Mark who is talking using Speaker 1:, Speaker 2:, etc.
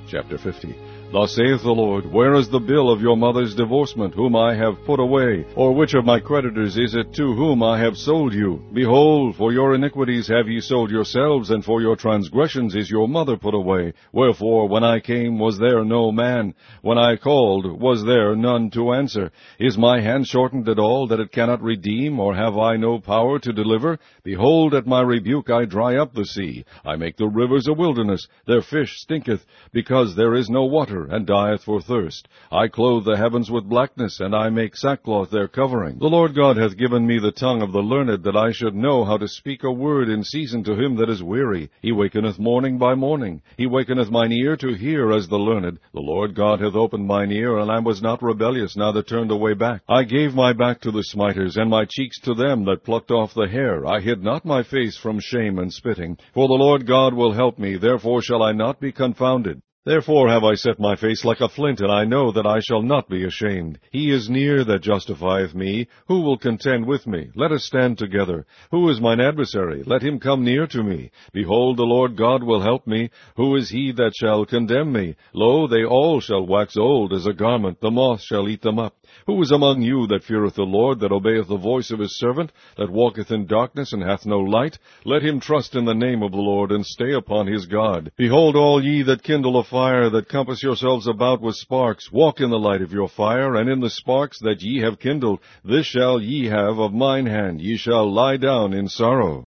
Speaker 1: Chapter 50. Thus saith the Lord, Where is the bill of your mother's divorcement, whom I have put away? Or which of my creditors is it to whom I have sold you? Behold, for your iniquities have ye sold yourselves, and for your transgressions is your mother put away. Wherefore, when I came, was there no man? When I called, was there none to answer? Is my hand shortened at all, that it cannot redeem, or have I no power to deliver? Behold, at my rebuke I dry up the sea. I make the rivers a wilderness. Their fish stinketh, because there is no water, and dieth for thirst. I clothe the heavens with blackness, and I make sackcloth their covering. The Lord God hath given me the tongue of the learned, that I should know how to speak a word in season to him that is weary. He wakeneth morning by morning. He wakeneth mine ear to hear as the learned. The Lord God hath opened mine ear, and I was not rebellious, neither turned away back. I gave my back to the smiters, and my cheeks to them that plucked off the hair. I hid not my face from shame and spitting. For the Lord God will help me, therefore shall I not be confounded. Therefore have I set my face like a flint, and I know that I shall not be ashamed. He is near that justifieth me. Who will contend with me? Let us stand together. Who is mine adversary? Let him come near to me. Behold, the Lord God will help me. Who is he that shall condemn me? Lo, they all shall wax old as a garment. The moth shall eat them up. Who is among you that feareth the Lord, that obeyeth the voice of his servant, that walketh in darkness, and hath no light? Let him trust in the name of the Lord, and stay upon his God. Behold, all ye that kindle a fire, that compass yourselves about with sparks, walk in the light of your fire, and in the sparks that ye have kindled. This shall ye have of mine hand. Ye shall lie down in sorrow.